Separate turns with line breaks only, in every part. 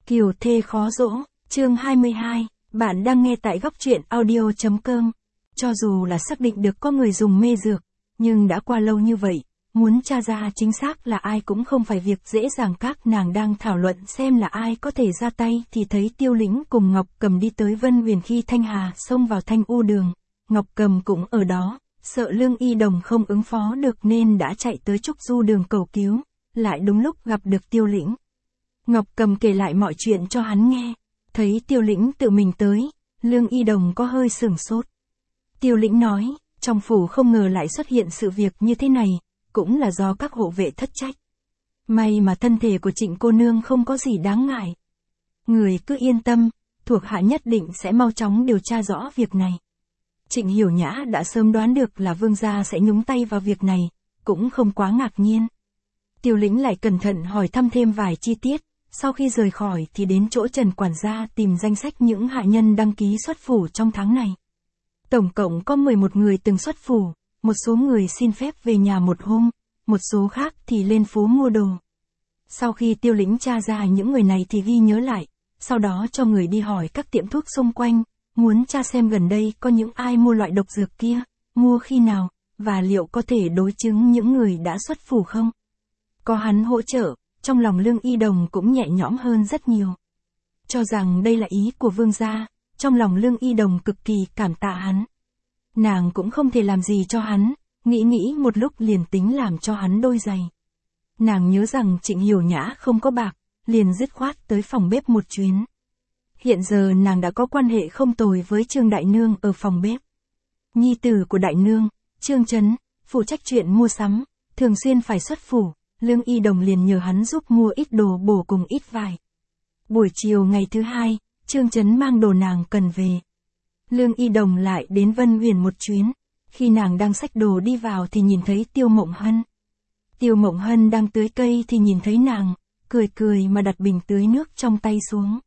Kiều thê khó dỗ, chương 22, bạn đang nghe tại góc truyện audio.com. Cho dù là xác định được có người dùng mê dược, nhưng đã qua lâu như vậy, muốn tra ra chính xác là ai cũng không phải việc dễ dàng. Các nàng đang thảo luận xem là ai có thể ra tay thì thấy Tiêu Lĩnh cùng Ngọc Cầm đi tới Vân Huyền. Khi Thanh Hà xông vào Thanh U đường, Ngọc Cầm cũng ở đó, sợ Lương Y Đồng không ứng phó được nên đã chạy tới Trúc Du đường cầu cứu, lại đúng lúc gặp được Tiêu Lĩnh. Ngọc Cầm kể lại mọi chuyện cho hắn nghe, thấy Tiêu Lĩnh tự mình tới, Lương Y Đồng có hơi sửng sốt. Tiêu Lĩnh nói, trong phủ không ngờ lại xuất hiện sự việc như thế này, cũng là do các hộ vệ thất trách. May mà thân thể của Trịnh cô nương không có gì đáng ngại. Người cứ yên tâm, thuộc hạ nhất định sẽ mau chóng điều tra rõ việc này. Trịnh Hiểu Nhã đã sớm đoán được là vương gia sẽ nhúng tay vào việc này, cũng không quá ngạc nhiên. Tiêu Lĩnh lại cẩn thận hỏi thăm thêm vài chi tiết, sau khi rời khỏi thì đến chỗ Trần quản gia tìm danh sách những hạ nhân đăng ký xuất phủ trong tháng này. Tổng cộng có 11 người từng xuất phủ, một số người xin phép về nhà một hôm, một số khác thì lên phố mua đồ. Sau khi Tiêu Lĩnh tra ra những người này thì ghi nhớ lại, sau đó cho người đi hỏi các tiệm thuốc xung quanh, muốn tra xem gần đây có những ai mua loại độc dược kia, mua khi nào, và liệu có thể đối chứng những người đã xuất phủ không. Có hắn hỗ trợ, trong lòng Lương Y Đồng cũng nhẹ nhõm hơn rất nhiều. Cho rằng đây là ý của vương gia, trong lòng Lương Y Đồng cực kỳ cảm tạ hắn. Nàng cũng không thể làm gì cho hắn, nghĩ một lúc liền tính làm cho hắn đôi giày. Nàng nhớ rằng Trịnh Hiểu Nhã không có bạc, liền dứt khoát tới phòng bếp một chuyến. Hiện giờ nàng đã có quan hệ không tồi với Trương Đại Nương ở phòng bếp. Nhi tử của Đại Nương, Trương Chấn, phụ trách chuyện mua sắm, thường xuyên phải xuất phủ, Lương Y Đồng liền nhờ hắn giúp mua ít đồ bổ cùng ít vải. Buổi chiều ngày thứ hai, Trương Chấn mang đồ nàng cần về. Lương Y Đồng lại đến Vân Huyền một chuyến, khi nàng đang xách đồ đi vào thì nhìn thấy Tiêu Mộng Hân. Tiêu Mộng Hân đang tưới cây thì nhìn thấy nàng, cười mà đặt bình tưới nước trong tay xuống.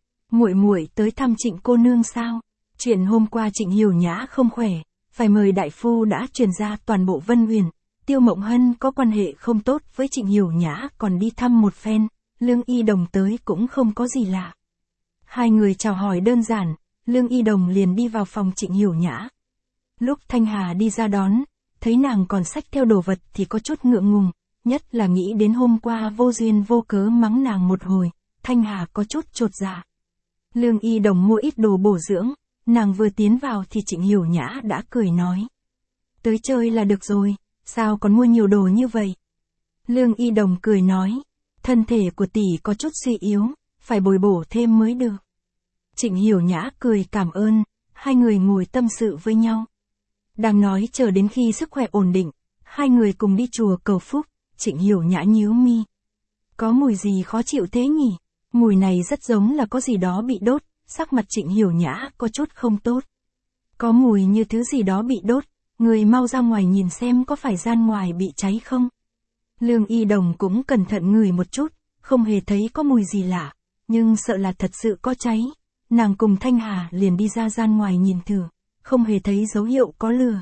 Muội tới thăm Trịnh cô nương sao? Chuyện hôm qua Trịnh Hiểu Nhã không khỏe, phải mời đại phu đã truyền ra toàn bộ Vân Huyền. Tiêu Mộng Hân có quan hệ không tốt với Trịnh Hiểu Nhã còn đi thăm một phen, Lương Y Đồng tới cũng không có gì lạ. Hai người chào hỏi đơn giản, Lương Y Đồng liền đi vào phòng Trịnh Hiểu Nhã. Lúc Thanh Hà đi ra đón, thấy nàng còn xách theo đồ vật thì có chút ngượng ngùng, nhất là nghĩ đến hôm qua vô duyên vô cớ mắng nàng một hồi, Thanh Hà có chút chột dạ. Lương Y Đồng mua ít đồ bổ dưỡng, nàng vừa tiến vào thì Trịnh Hiểu Nhã đã cười nói. Tới chơi là được rồi, sao còn mua nhiều đồ như vậy? Lương Y Đồng cười nói, thân thể của tỷ có chút suy yếu, phải bồi bổ thêm mới được. Trịnh Hiểu Nhã cười cảm ơn, hai người ngồi tâm sự với nhau. Đang nói chờ đến khi sức khỏe ổn định, hai người cùng đi chùa cầu phúc, Trịnh Hiểu Nhã nhíu mi. Có mùi gì khó chịu thế nhỉ? Mùi này rất giống là có gì đó bị đốt, sắc mặt Trịnh Hiểu Nhã có chút không tốt. Có mùi như thứ gì đó bị đốt, người mau ra ngoài nhìn xem có phải gian ngoài bị cháy không. Lương Y Đồng cũng cẩn thận ngửi một chút, không hề thấy có mùi gì lạ, nhưng sợ là thật sự có cháy. Nàng cùng Thanh Hà liền đi ra gian ngoài nhìn thử, không hề thấy dấu hiệu có lửa.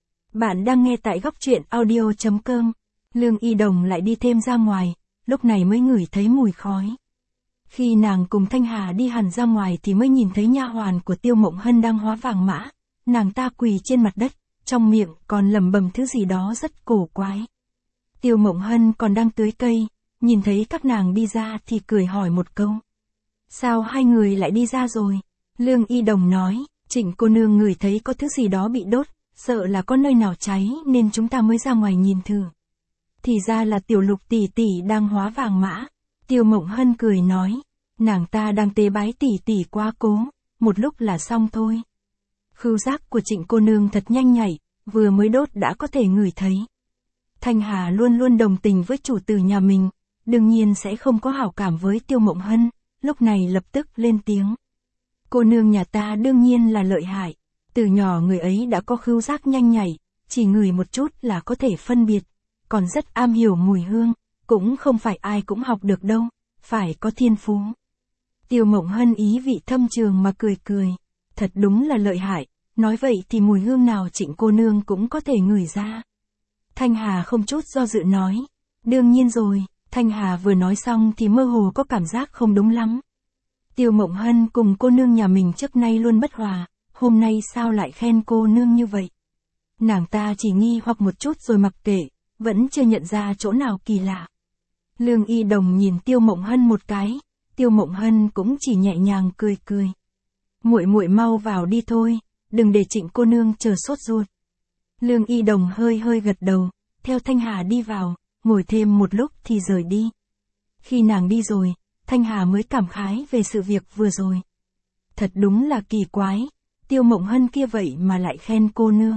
Bạn đang nghe tại góc truyện audio.com. Lương Y Đồng lại đi thêm ra ngoài, lúc này mới ngửi thấy mùi khói. Khi nàng cùng Thanh Hà đi hẳn ra ngoài thì mới nhìn thấy nha hoàn của Tiêu Mộng Hân đang hóa vàng mã, nàng ta quỳ trên mặt đất, trong miệng còn lẩm bẩm thứ gì đó rất cổ quái. Tiêu Mộng Hân còn đang tưới cây, nhìn thấy các nàng đi ra thì cười hỏi một câu. Sao hai người lại đi ra rồi? Lương Y Đồng nói, Trịnh cô nương ngửi thấy có thứ gì đó bị đốt, sợ là có nơi nào cháy nên chúng ta mới ra ngoài nhìn thử. Thì ra là Tiểu Lục tỷ tỷ đang hóa vàng mã. Tiêu Mộng Hân cười nói, nàng ta đang tế bái tỷ tỷ quá cố, một lúc là xong thôi. Khứu giác của Trịnh cô nương thật nhanh nhạy, vừa mới đốt đã có thể ngửi thấy. Thanh Hà luôn luôn đồng tình với chủ tử nhà mình, đương nhiên sẽ không có hảo cảm với Tiêu Mộng Hân, lúc này lập tức lên tiếng. Cô nương nhà ta đương nhiên là lợi hại, từ nhỏ người ấy đã có khứu giác nhanh nhạy, chỉ ngửi một chút là có thể phân biệt, còn rất am hiểu mùi hương, cũng không phải ai cũng học được đâu, phải có thiên phú. Tiêu Mộng Hân ý vị thâm trường mà cười, thật đúng là lợi hại, nói vậy thì mùi hương nào Trịnh cô nương cũng có thể ngửi ra. Thanh Hà không chút do dự nói, đương nhiên rồi. Thanh Hà vừa nói xong thì mơ hồ có cảm giác không đúng lắm. Tiêu Mộng Hân cùng cô nương nhà mình trước nay luôn bất hòa, hôm nay sao lại khen cô nương như vậy? Nàng ta chỉ nghi hoặc một chút rồi mặc kệ, vẫn chưa nhận ra chỗ nào kỳ lạ. Lương Y Đồng nhìn Tiêu Mộng Hân một cái, Tiêu Mộng Hân cũng chỉ nhẹ nhàng cười cười. Muội muội mau vào đi thôi, đừng để Trịnh cô nương chờ sốt ruột. Lương Y Đồng hơi hơi gật đầu, theo Thanh Hà đi vào, ngồi thêm một lúc thì rời đi. Khi nàng đi rồi, Thanh Hà mới cảm khái về sự việc vừa rồi. Thật đúng là kỳ quái, Tiêu Mộng Hân kia vậy mà lại khen cô nương.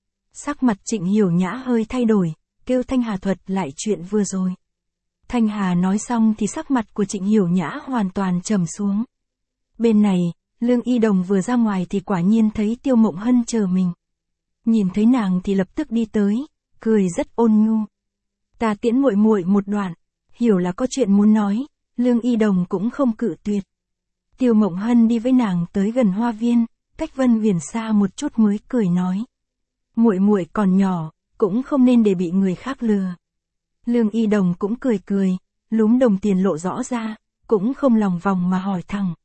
Sắc mặt Trịnh Hiểu Nhã hơi thay đổi, kêu Thanh Hà thuật lại chuyện vừa rồi. Thanh Hà nói xong thì sắc mặt của Trịnh Hiểu Nhã hoàn toàn trầm xuống. Bên này, Lương Y Đồng vừa ra ngoài thì quả nhiên thấy Tiêu Mộng Hân chờ mình. Nhìn thấy nàng thì lập tức đi tới, cười rất ôn nhu. Ta tiễn muội muội một đoạn, hiểu là có chuyện muốn nói, Lương Y Đồng cũng không cự tuyệt. Tiêu Mộng Hân đi với nàng tới gần hoa viên, cách Vân Viễn xa một chút mới cười nói. Muội muội còn nhỏ, cũng không nên để bị người khác lừa. Lương Y Đồng cũng cười cười, lúm đồng tiền lộ rõ ra, cũng không lòng vòng mà hỏi thẳng.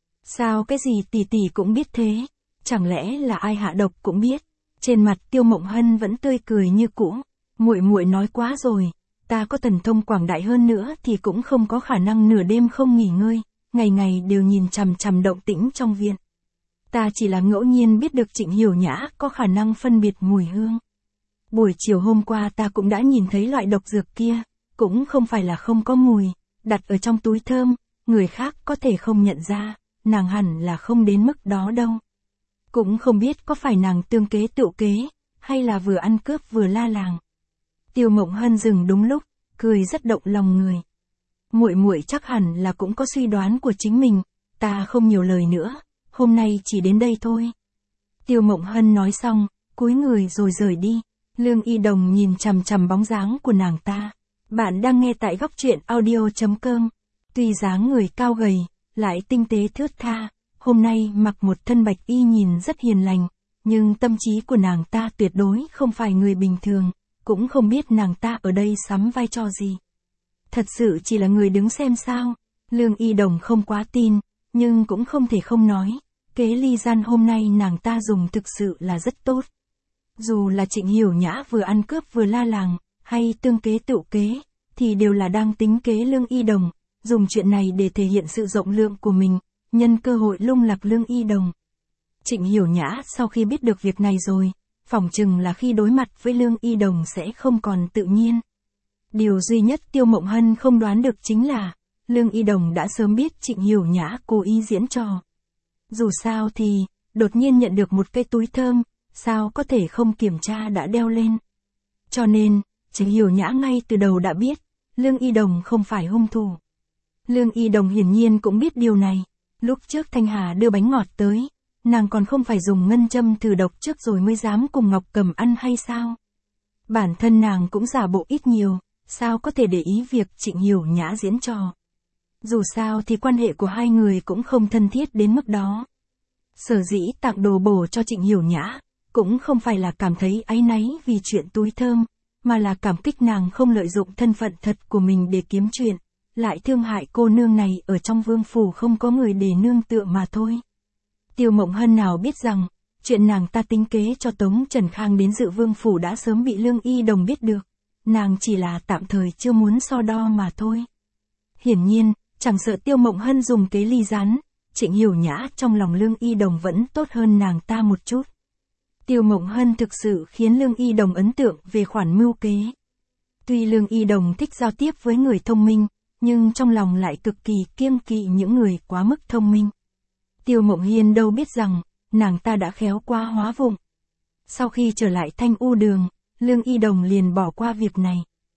Sao cái gì tỷ tỷ cũng biết thế, chẳng lẽ là ai hạ độc cũng biết? Trên mặt Tiêu Mộng Hân vẫn tươi cười như cũ, muội muội nói quá rồi, ta có thần thông quảng đại hơn nữa thì cũng không có khả năng nửa đêm không nghỉ ngơi, ngày ngày đều nhìn chằm chằm động tĩnh trong viện. Ta chỉ là ngẫu nhiên biết được Trịnh Hiểu Nhã có khả năng phân biệt mùi hương. Buổi chiều hôm qua ta cũng đã nhìn thấy loại độc dược kia, cũng không phải là không có mùi, đặt ở trong túi thơm, người khác có thể không nhận ra, nàng hẳn là không đến mức đó đâu. Cũng không biết có phải nàng tương kế tựu kế, hay là vừa ăn cướp vừa la làng. Tiêu Mộng Hân dừng đúng lúc, cười rất động lòng người. Muội muội chắc hẳn là cũng có suy đoán của chính mình, ta không nhiều lời nữa, hôm nay chỉ đến đây thôi. Tiêu Mộng Hân nói xong, cúi người rồi rời đi. Lương Y Đồng nhìn chằm chằm bóng dáng của nàng ta. Bạn đang nghe tại góc truyện audio.com. Tuy dáng người cao gầy, lại tinh tế thướt tha, hôm nay mặc một thân bạch y nhìn rất hiền lành, nhưng tâm trí của nàng ta tuyệt đối không phải người bình thường, cũng không biết nàng ta ở đây sắm vai trò gì. Thật sự chỉ là người đứng xem sao? Lương Y Đồng không quá tin, nhưng cũng không thể không nói, kế ly gian hôm nay nàng ta dùng thực sự là rất tốt. Dù là Trịnh Hiểu Nhã vừa ăn cướp vừa la làng, hay tương kế tựu kế, thì đều là đang tính kế Lương Y Đồng, dùng chuyện này để thể hiện sự rộng lượng của mình, nhân cơ hội lung lạc Lương Y Đồng. Trịnh Hiểu Nhã sau khi biết được việc này rồi, phỏng chừng là khi đối mặt với Lương Y Đồng sẽ không còn tự nhiên. Điều duy nhất Tiêu Mộng Hân không đoán được chính là, Lương Y Đồng đã sớm biết Trịnh Hiểu Nhã cố ý diễn trò. Dù sao thì, đột nhiên nhận được một cây túi thơm, sao có thể không kiểm tra đã đeo lên. Cho nên, Trịnh Hiểu Nhã ngay từ đầu đã biết, Lương Y Đồng không phải hung thủ. Lương Y Đồng hiển nhiên cũng biết điều này, lúc trước Thanh Hà đưa bánh ngọt tới, nàng còn không phải dùng ngân châm thử độc trước rồi mới dám cùng Ngọc Cầm ăn hay sao? Bản thân nàng cũng giả bộ ít nhiều, sao có thể để ý việc Trịnh Hiểu Nhã diễn trò. Dù sao thì quan hệ của hai người cũng không thân thiết đến mức đó. Sở dĩ tặng đồ bổ cho Trịnh Hiểu Nhã, cũng không phải là cảm thấy áy náy vì chuyện túi thơm, mà là cảm kích nàng không lợi dụng thân phận thật của mình để kiếm chuyện, lại thương hại cô nương này ở trong vương phủ không có người để nương tựa mà thôi. Tiêu Mộng Hân nào biết rằng, chuyện nàng ta tính kế cho Tống Trần Khang đến dự vương phủ đã sớm bị Lương Y Đồng biết được, nàng chỉ là tạm thời chưa muốn so đo mà thôi. Hiển nhiên, chẳng sợ Tiêu Mộng Hân dùng kế ly gián, Trịnh Hiểu Nhã trong lòng Lương Y Đồng vẫn tốt hơn nàng ta một chút. Tiêu Mộng Hân thực sự khiến Lương Y Đồng ấn tượng về khoản mưu kế. Tuy Lương Y Đồng thích giao tiếp với người thông minh, nhưng trong lòng lại cực kỳ kiêng kỵ những người quá mức thông minh. Tiêu Mộng Hiên đâu biết rằng, nàng ta đã khéo qua hóa vụng. Sau khi trở lại Thanh U Đường, Lương Y Đồng liền bỏ qua việc này.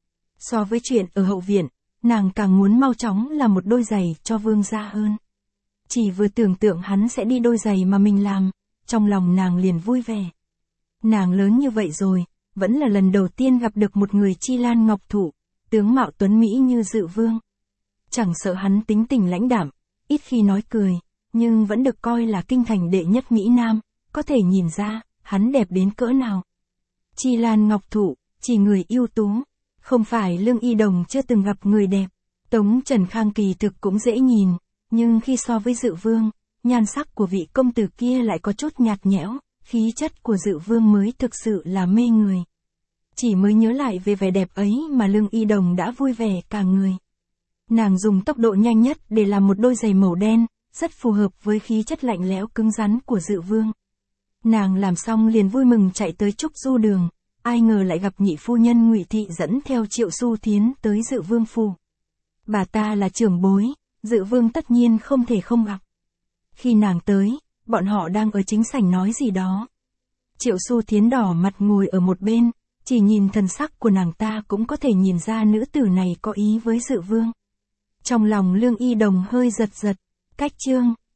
So với chuyện ở hậu viện, nàng càng muốn mau chóng làm một đôi giày cho vương gia hơn. Chỉ vừa tưởng tượng hắn sẽ đi đôi giày mà mình làm, trong lòng nàng liền vui vẻ. Nàng lớn như vậy rồi, vẫn là lần đầu tiên gặp được một người chi lan ngọc thụ, tướng mạo tuấn mỹ như Dự Vương. Chẳng sợ hắn tính tình lãnh đạm, ít khi nói cười, nhưng vẫn được coi là kinh thành đệ nhất Mỹ Nam, có thể nhìn ra, hắn đẹp đến cỡ nào. Chi lan ngọc thụ, chỉ người ưu tú, không phải Lương Y Đồng chưa từng gặp người đẹp. Tống Trần Khang kỳ thực cũng dễ nhìn, Nhưng khi so với Dự Vương, nhan sắc của vị công tử kia lại có chút nhạt nhẽo, khí chất của Dự Vương mới thực sự là mê người. Chỉ mới nhớ lại về vẻ đẹp ấy mà Lương Y Đồng đã vui vẻ cả người. Nàng dùng tốc độ nhanh nhất để làm một đôi giày màu đen, rất phù hợp với khí chất lạnh lẽo cứng rắn của Dự Vương. Nàng làm xong liền vui mừng chạy tới Trúc Du Đường, ai ngờ lại gặp nhị phu nhân Ngụy Thị dẫn theo Triệu Xu Thiến tới Dự Vương phủ. Bà ta là trưởng bối, Dự Vương tất nhiên không thể không gặp. Khi nàng tới, bọn họ đang ở chính sảnh nói gì đó. Triệu Xu Thiến đỏ mặt ngồi ở một bên, chỉ nhìn thần sắc của nàng ta cũng có thể nhìn ra nữ tử này có ý với Dự Vương. Trong lòng Lương Y Đồng hơi giật giật, cách chương.